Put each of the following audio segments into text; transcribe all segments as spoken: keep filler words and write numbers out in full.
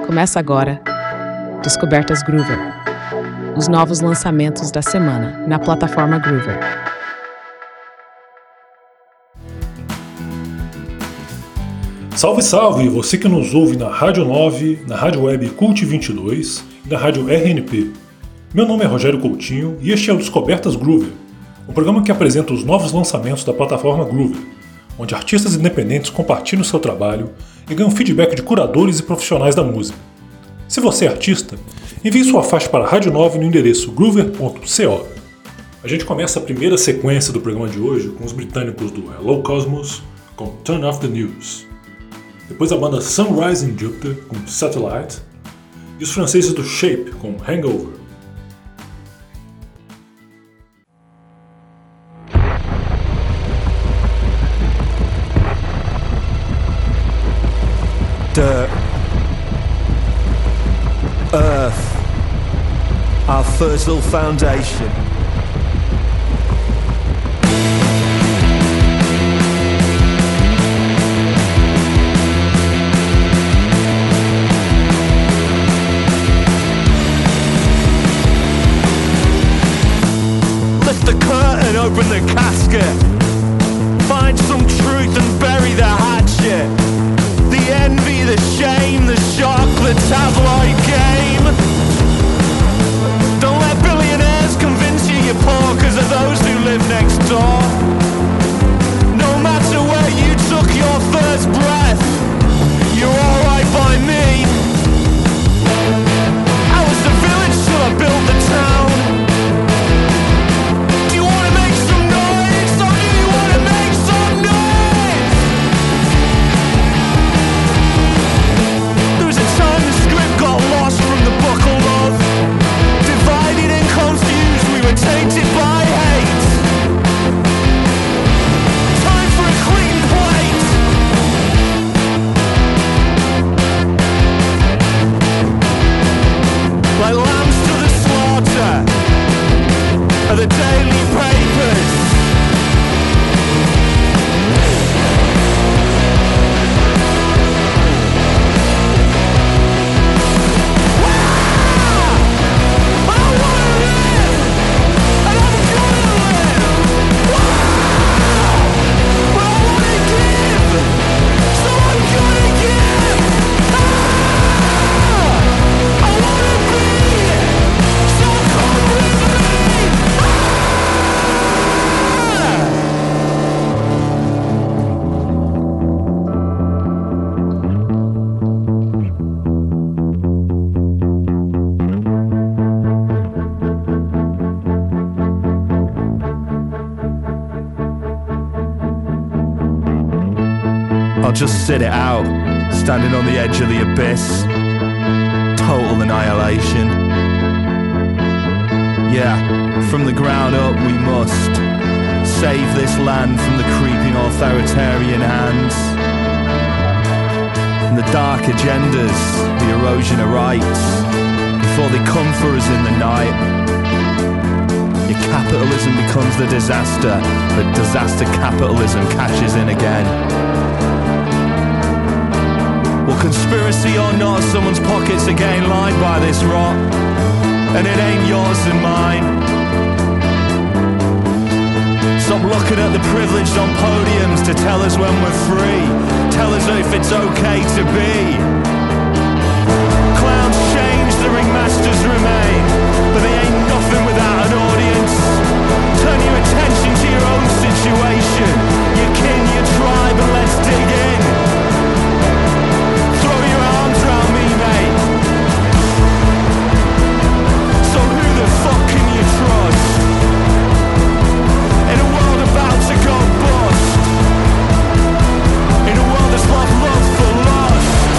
Começa agora Descobertas Groover, os novos lançamentos da semana na plataforma Groover. Salve, salve! Você que nos ouve na Rádio nove, na Rádio Web Cult vinte e dois e na Rádio R N P. Meu nome é Rogério Coutinho e este é o Descobertas Groover, o programa que apresenta os novos lançamentos da plataforma Groover, onde artistas independentes compartilham seu trabalho e ganham feedback de curadores e profissionais da música. Se você é artista, envie sua faixa para a Rádio nove no endereço groover ponto co. A gente começa a primeira sequência do programa de hoje com os britânicos do Hello Cosmos com Turn Off the News. Depois a banda Sunrise in Jupiter com Satellite e os franceses do Shape com Hangover. Dirt, earth, our fertile foundation. Lift the curtain, open the casket, find some truth and bury the hatchet. The envy, the shame, the shock, the tabloid game. Don't let billionaires convince you you're poor cause of those who live next door. No matter where you took your first breath, you're alright by me. I was the village till I built the town. Do you wanna make some noise? Or do you wanna make some noise? There was a time the script got lost from the book of love. Divided and confused, we were tainted by hate. Time for a clean plate. Like lambs to the slaughter of the daily papers. I'll just sit it out, standing on the edge of the abyss. Total annihilation. Yeah, from the ground up we must save this land from the creeping authoritarian hands. From the dark agendas, the erosion of rights, before they come for us in the night. Your capitalism becomes the disaster, but disaster capitalism cashes in again. Well, conspiracy or not, someone's pockets are getting lined by this rot, and it ain't yours and mine. Stop looking at the privileged on podiums to tell us when we're free. Tell us if it's okay to be. Clowns change, the ringmasters remain, but they ain't nothing without an audience. Turn your attention to your own situation, your kin, your tribe, and let's dig in. Around me, mate. So who the fuck can you trust? In a world about to go bust. In a world that's lost love for lost.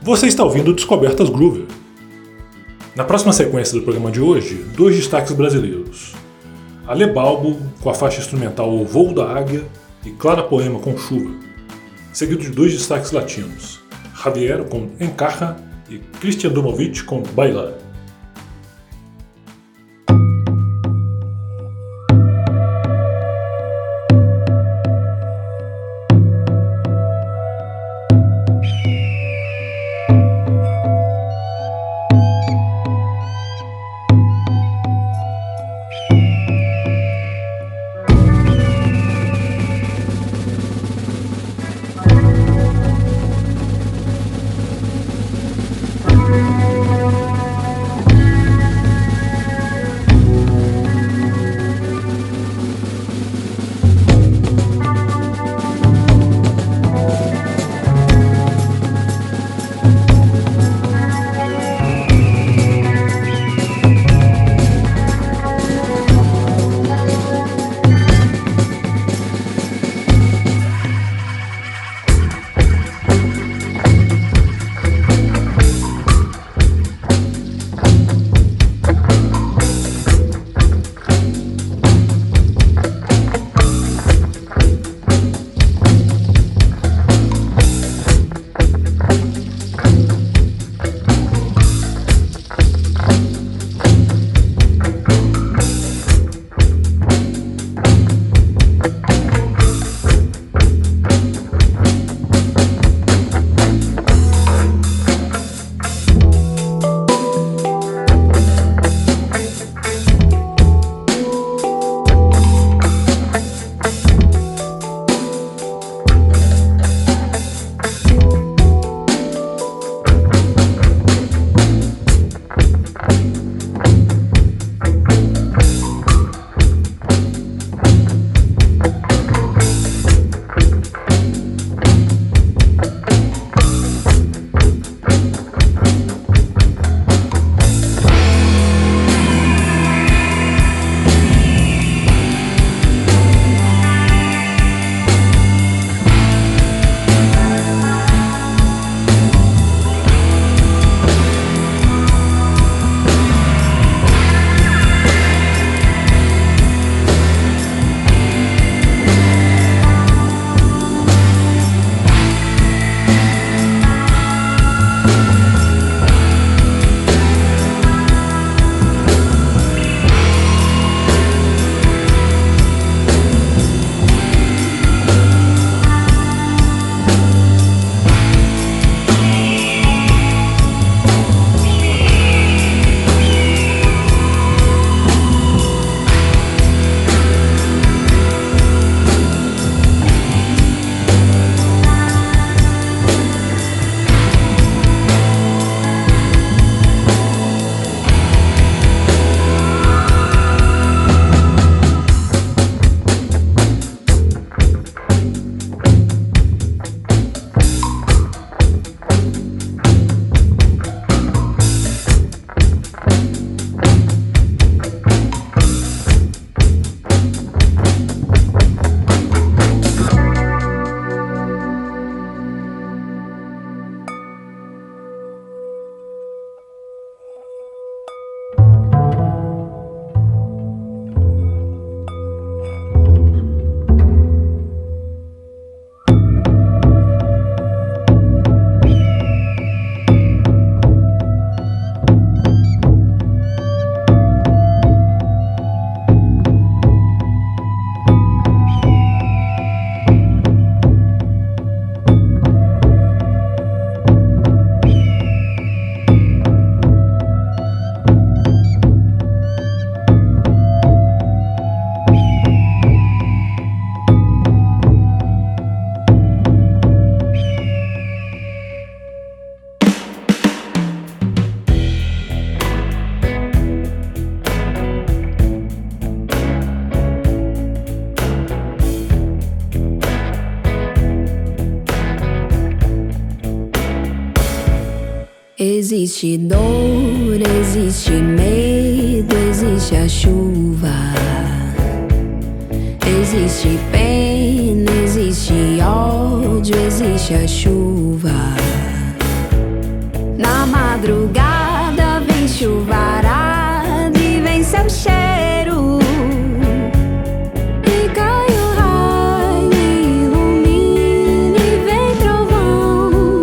Você está ouvindo Descobertas Groover. Na próxima sequência do programa de hoje, dois destaques brasileiros. Ale Balbo, com a faixa instrumental O Voo da Águia, e Clara Poema com Chuva, seguido de dois destaques latinos, Javier com Encaja e Christian Dumovic com Bailar. Existe dor, existe medo, existe a chuva. Existe pena, existe ódio, existe a chuva. madrugada vem chuvarada e vem seu cheiro. E cai o raio, ilumina e vem trovão.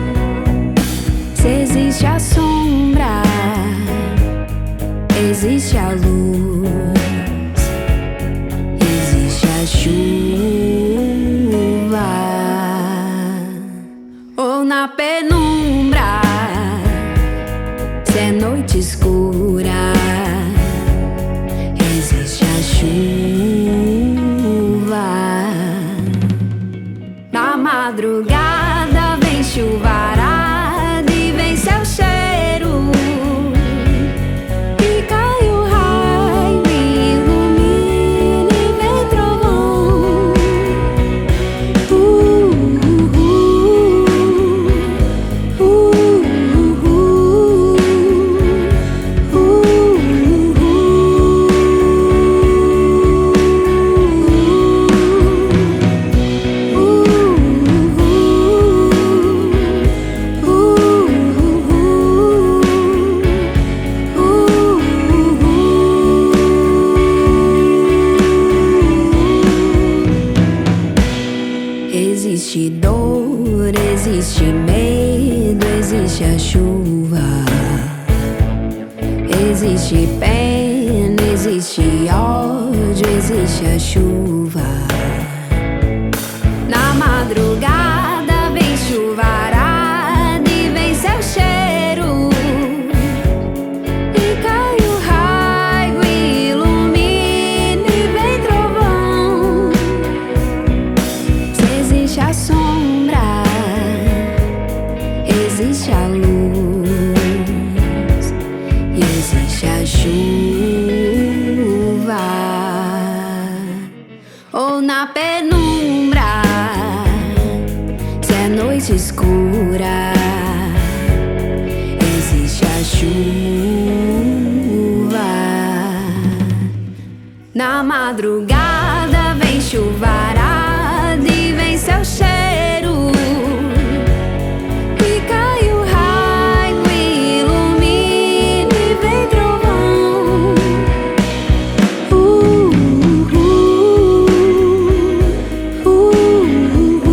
Se existe a sombra, existe a luz, existe a chuva. Ou na penumbra, se é noite escura, existe a chuva. Na madrugada vem chuvarada e vem seu cheiro. E cai o raio, ilumina e vem trovão. Uh, uh, uh, uh, uh, Existe dor, existe medo, existe a chuva. Existe pena, existe ódio, existe a chuva. Na madrugada vem chuvarada e vem seu cheiro. E cai o raio, ilumina e vem trovão. Se existe a sombra, existe a luz e existe a chuva. Ou na penumbra, se é noite escura, existe a chuva. Na madrugada vem chuvarada e vem seu cheiro. E cai o raio, ilumina e vem trovão. Uh, uh, uh, uh, uh,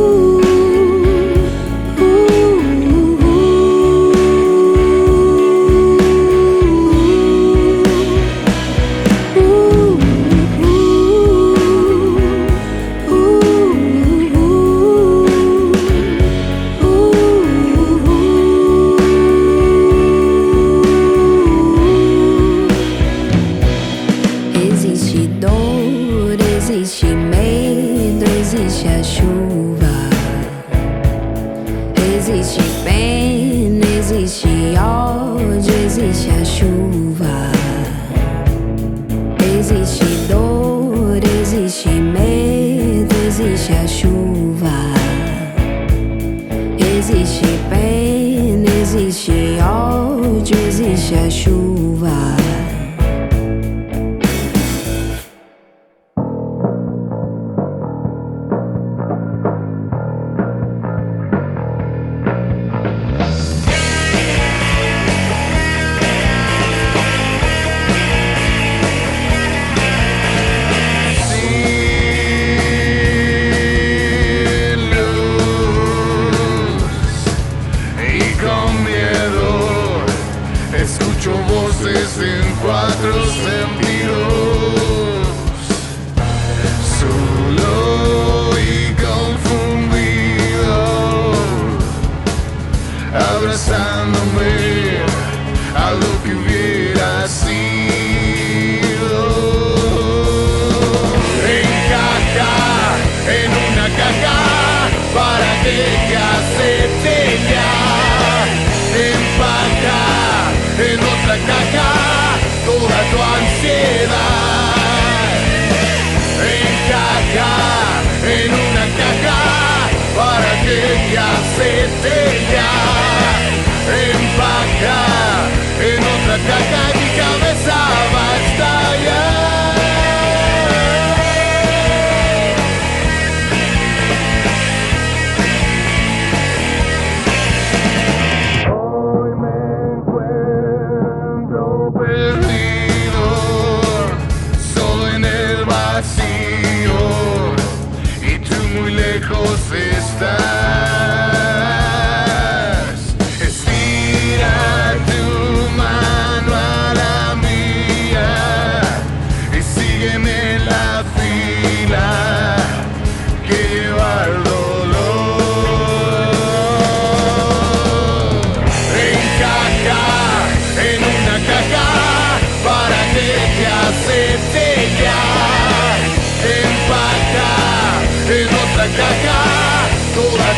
Existe dor, existe medo, existe a chuva. Existe pena, existe ódio, existe a chuva. Existe dor, existe medo, existe a chuva. Existe pena, existe ódio, existe a chuva. Escucho voces en cuatro sentidos, solo y confundido, abrazándome a lo que hubiera sido. Encaja en una caja para que ya se tenga. Empaca en otra caja toda tu ansiedad. Encaja en una caja para que ya se tenga. Empaca en otra caja y mi cabeza va a estallar. Hoy me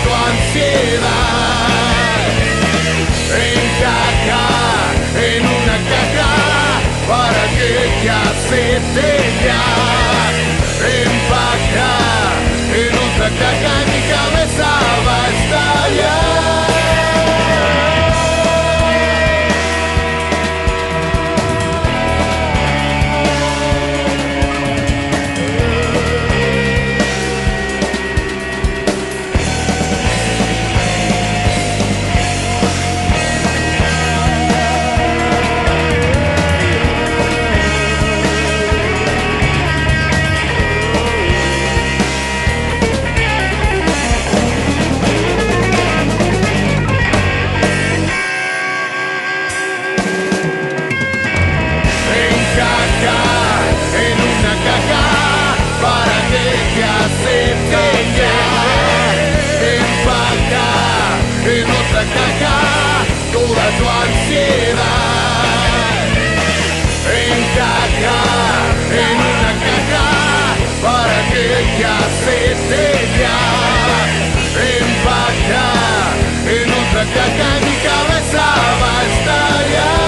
tu ansiedad. Encaja en una caja para que te acepte ya. Empaca en otra caja, mi cabeza va a estallar. Toda tu ansiedad encaja en una caja para que te acepte ya. Empaca en otra caja, mi cabeza va a estallar.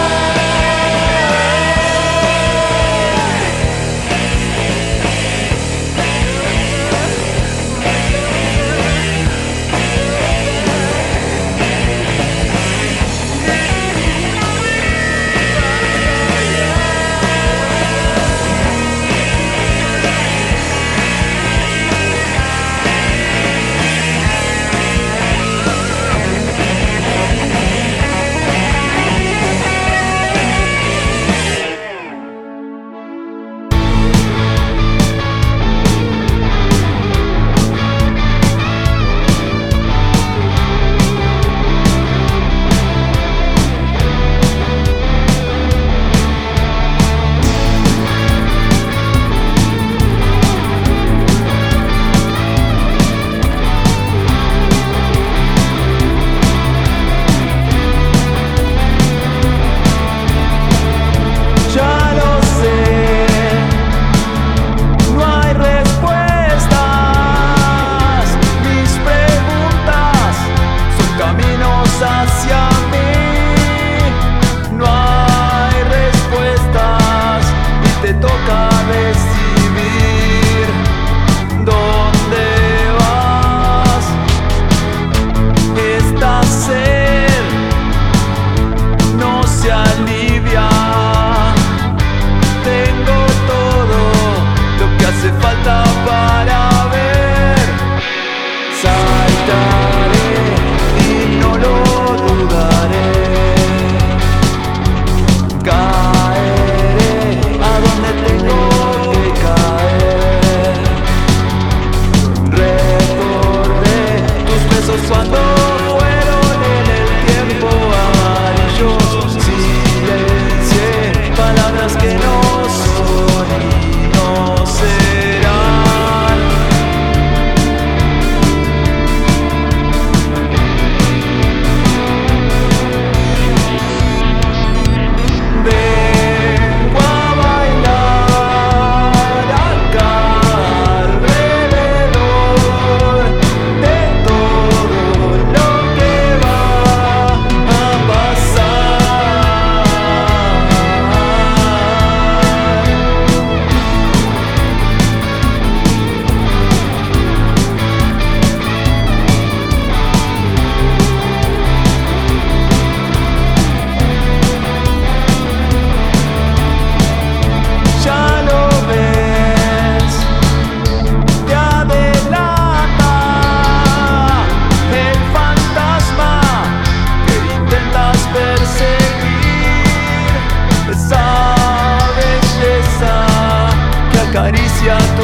acaricia tu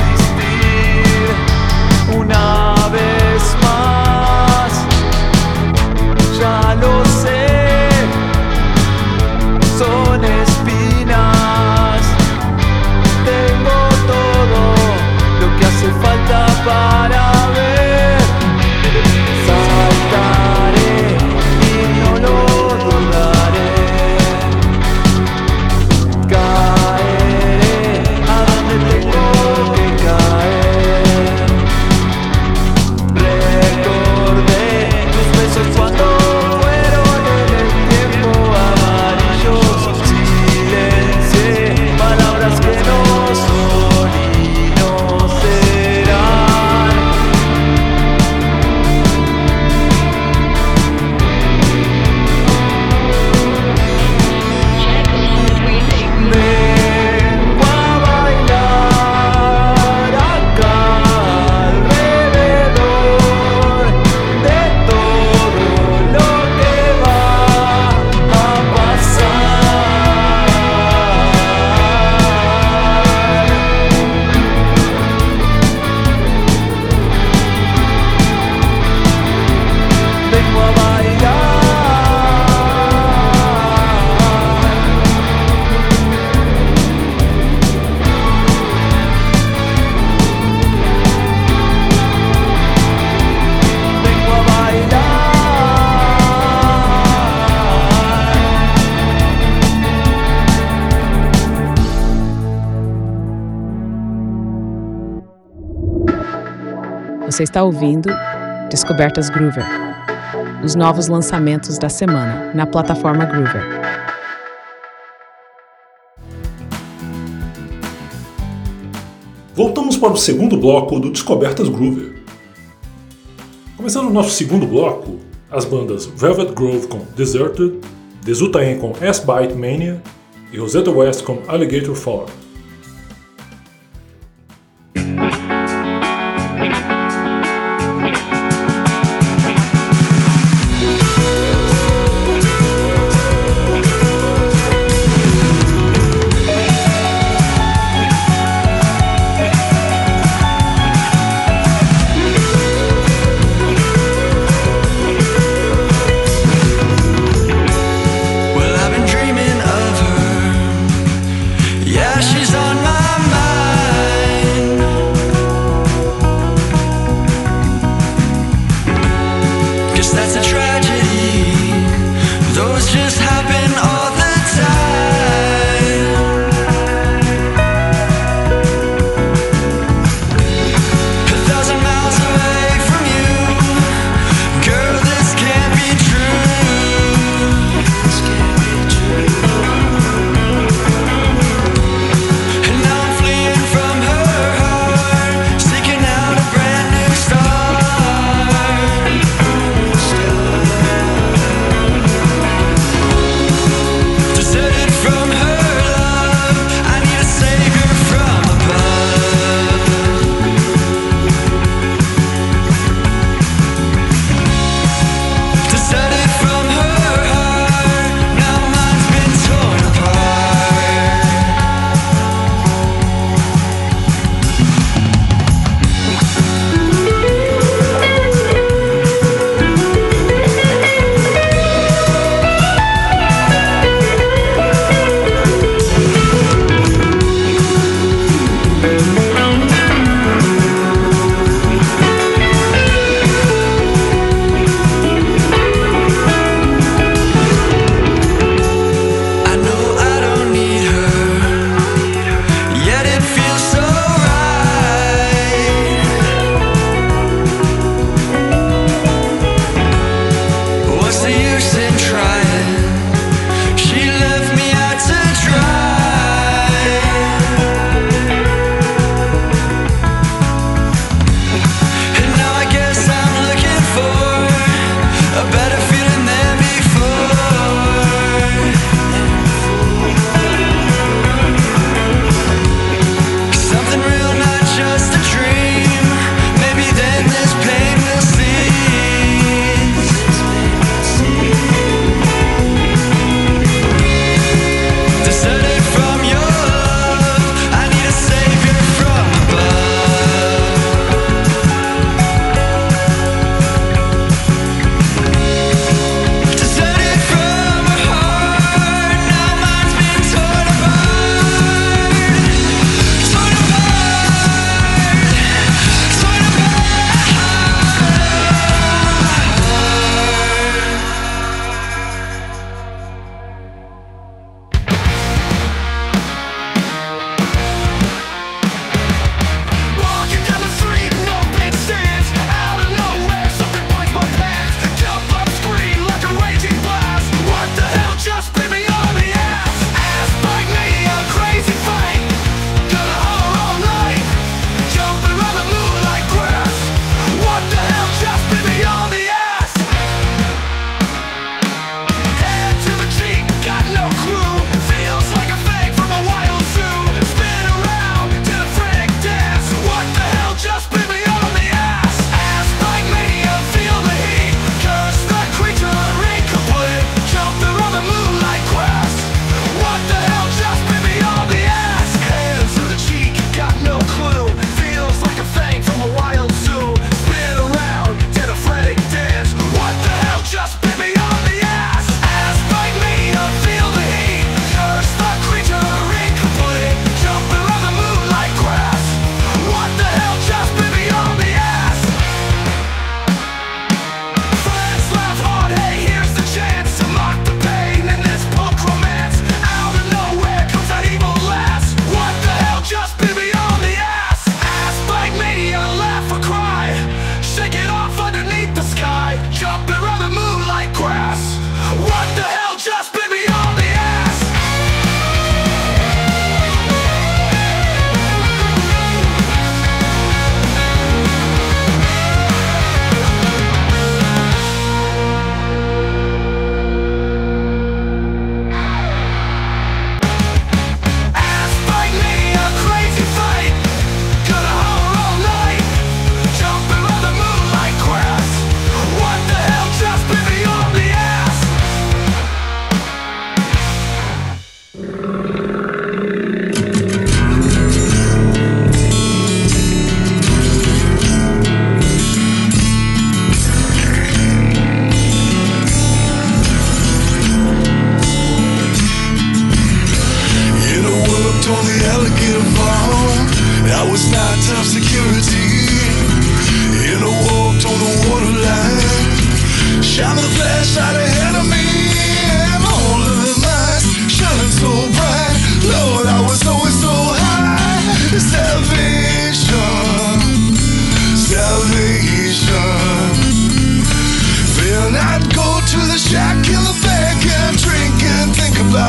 existir una vez más. Ya lo sé, son espinas. Tengo todo lo que hace falta para ver. Saltaré y no lo dudaré. Caeré a donde tengo que Você está ouvindo Descobertas Groover, os novos lançamentos da semana na plataforma Groover. Voltamos para o segundo bloco do Descobertas Groover. Começando o nosso segundo bloco, as bandas Velvet Grove com Deserted, Desutain com S-Bite Mania e Rosetta West com Alligator Farm. She's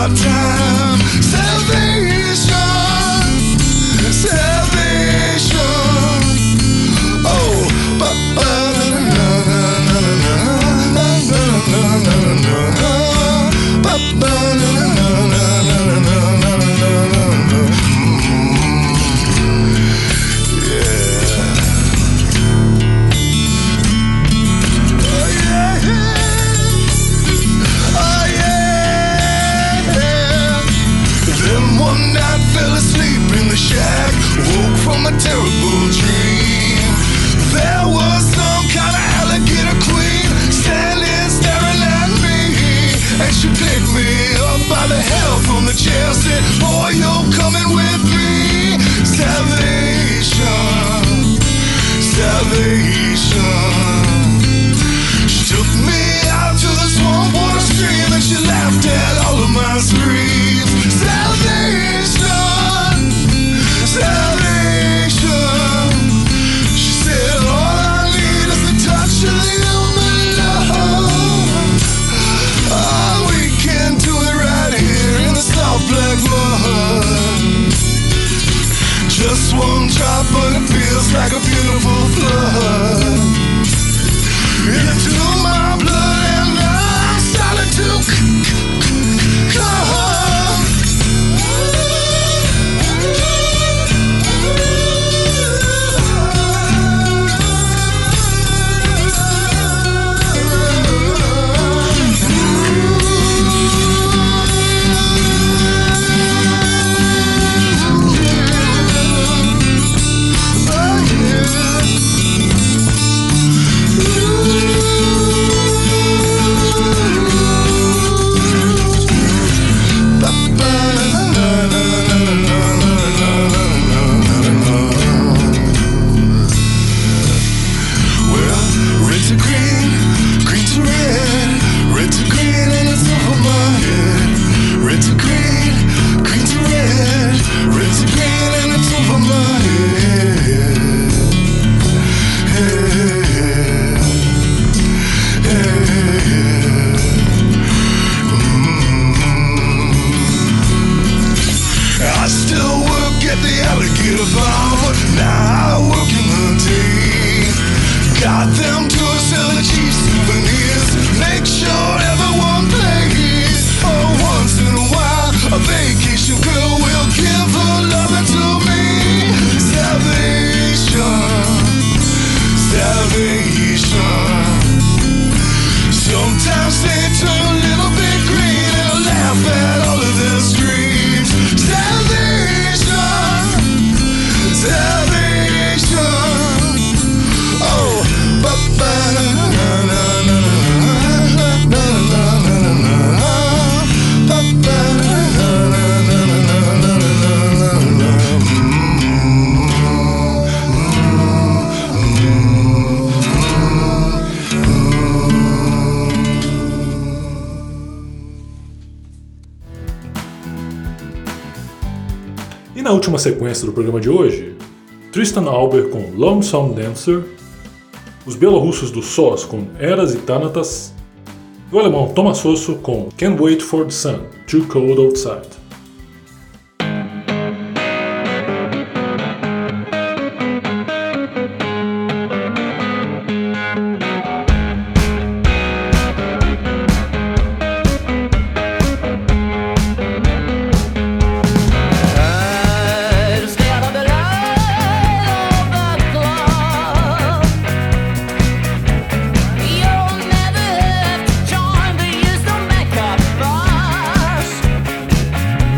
our time. Salvation, salvation. Oh, ba ba na na na na na na na na na, ba ba na na na na na na na. Yeah. Oh yeah. Oh yeah. Then one night fell asleep in the shack, woke from a terrible dream. There was some kind of alligator queen standing staring at me, and she picked me up by the hair from the chair, said, boy, you're coming with me. Salvation, salvation. She took me out to the swamp water stream, and she laughed at all of my screams. Salvation, salvation. She said, all I need is the touch of the human love. Oh, we can do it right here in the soft black mud. Just one drop, but it feels like a beautiful flood into my blood, and I'm starting to come. E na última sequência do programa de hoje, Tristan Albert com Lonesome Dancer, os belorussos do S O S com Eras e Thanatas, e o alemão Thomas Osso com Can't Wait for the Sun, Too Cold Outside. You'll never have to join, but you still make up fuss.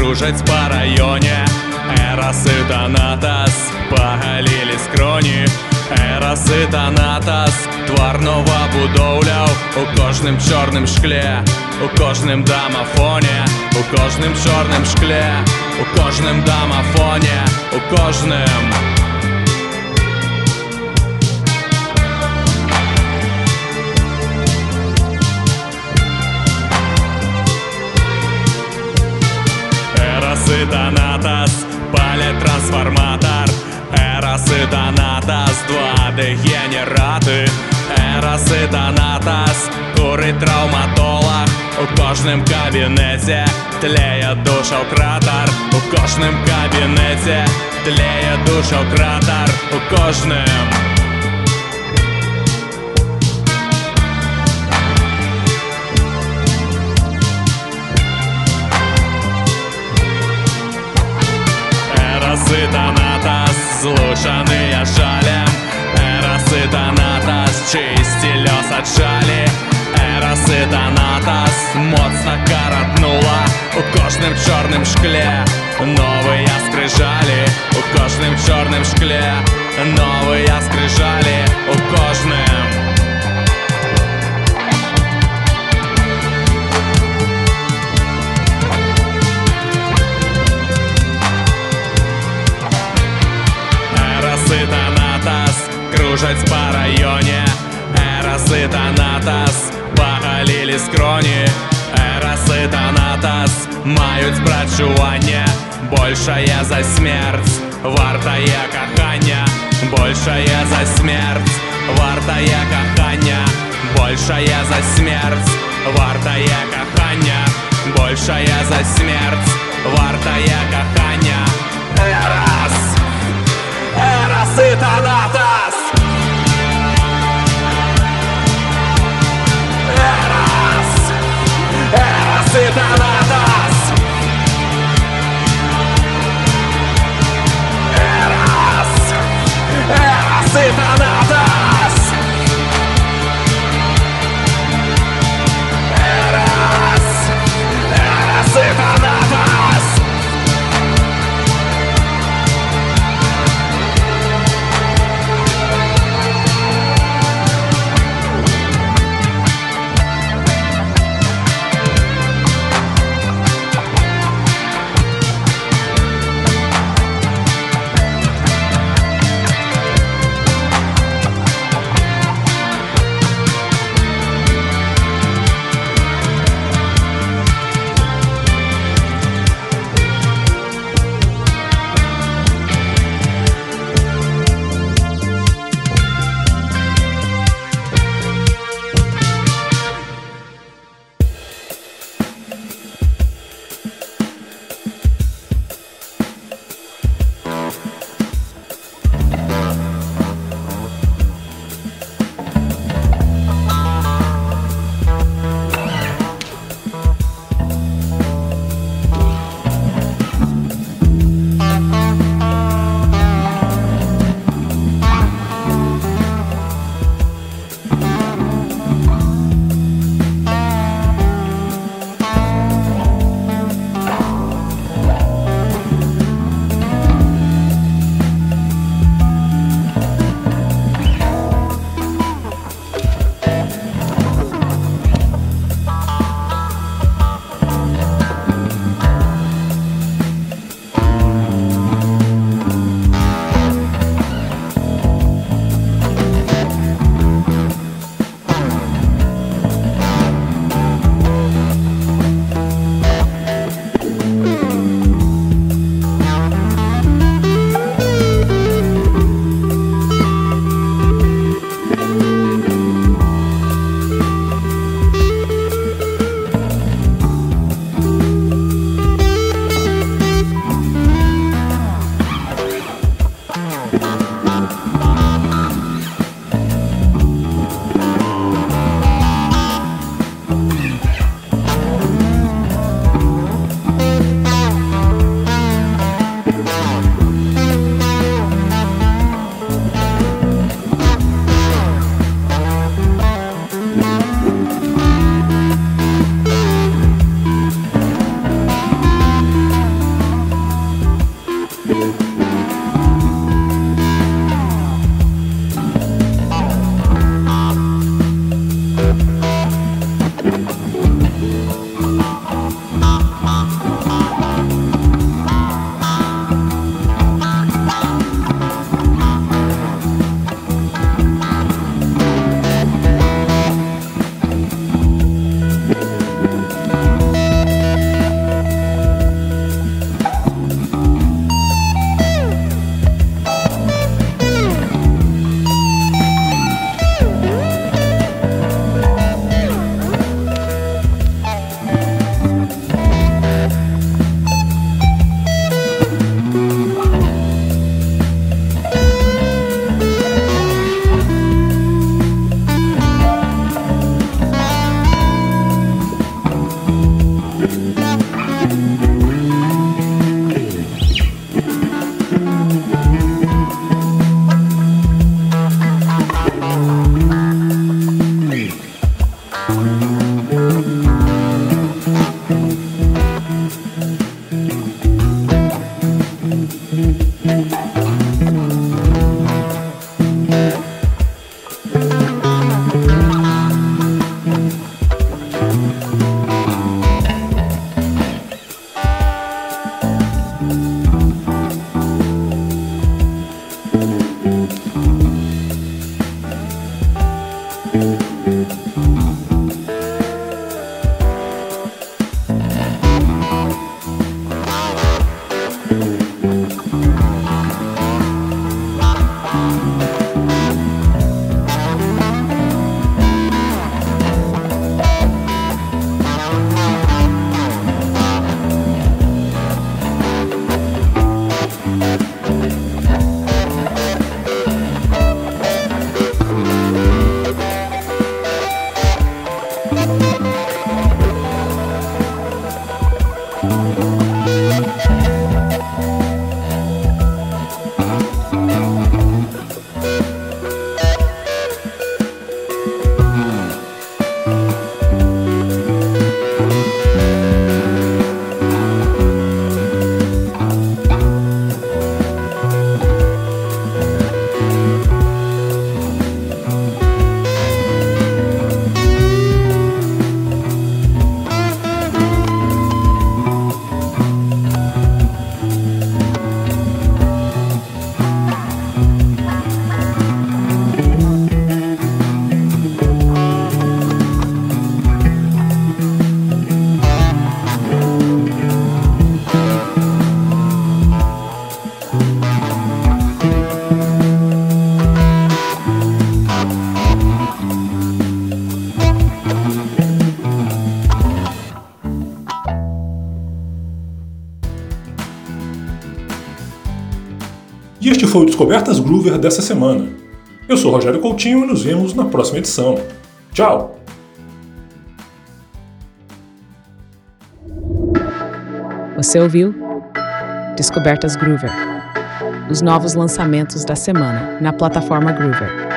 кружить по районе. Эрос и Танатос погалили скроні. Ерос і Танатос твар нова будовляв у кожним чорним шкле, у кожним домофоне, у кожним чорним шкле, у кожним домофоне, у кожним. Ерос і Танатос палять трансформатор. Ерос і Танатос, два дегенерати. Ерос і Танатос курить травматолог. У кожним кабінеті тлеє душократор. У кожним кабінеті тлеє душократор. У кожним. Ерос і Танатос злученые жалем. Ерос і Танатос чисті льос отжали. Ерос і Танатос моцно каратнула у кожним чорним шкле. Новые скрижалі у кожним чорним шкле. Новые скрижалі у кожним. Ерос і Танатос кружать по районе. Ерос і Танатос погалили скроні. Ерос і Танатос мають спрачування. Большая за смерть, вартає кохання. Большая за смерть, вартає кохання. Большая за смерть, вартає кохання. Большая за смерть, вартає кохання. Ерос, Ерос і Танатос. Ерос, Ерос і Танатос. Ерос, Ерос і Танатос. Ерос, Ерос і Танатос. E este foi o Descobertas Groover dessa semana. Eu sou Rogério Coutinho e nos vemos na próxima edição. Tchau! Você ouviu Descobertas Groover, os novos lançamentos da semana na plataforma Groover.